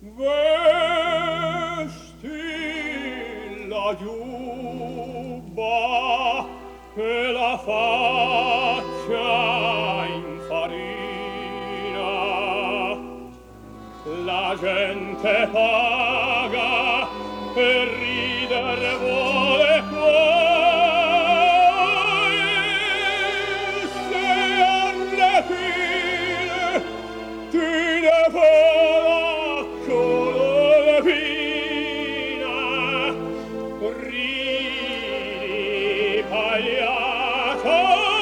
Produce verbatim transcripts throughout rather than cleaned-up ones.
Vesti la giubba e la faccia infarina, la gente paga e ridere vuole poi, se alle fine ti ne farà colorina. Ridi, pagliaccio,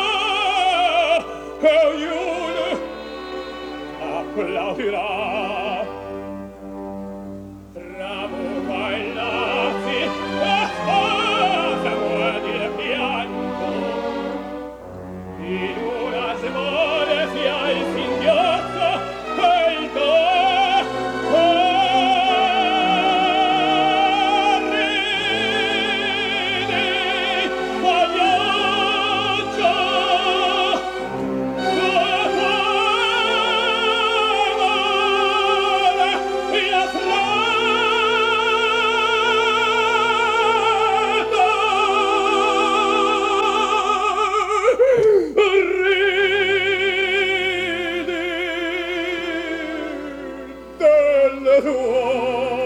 e ognuno applaudirà. Bravo bailati, e cosa vuol dire pianto? In una smore sia il singhiozzo e il do. Ridi, pagliaccio, ridi delle tue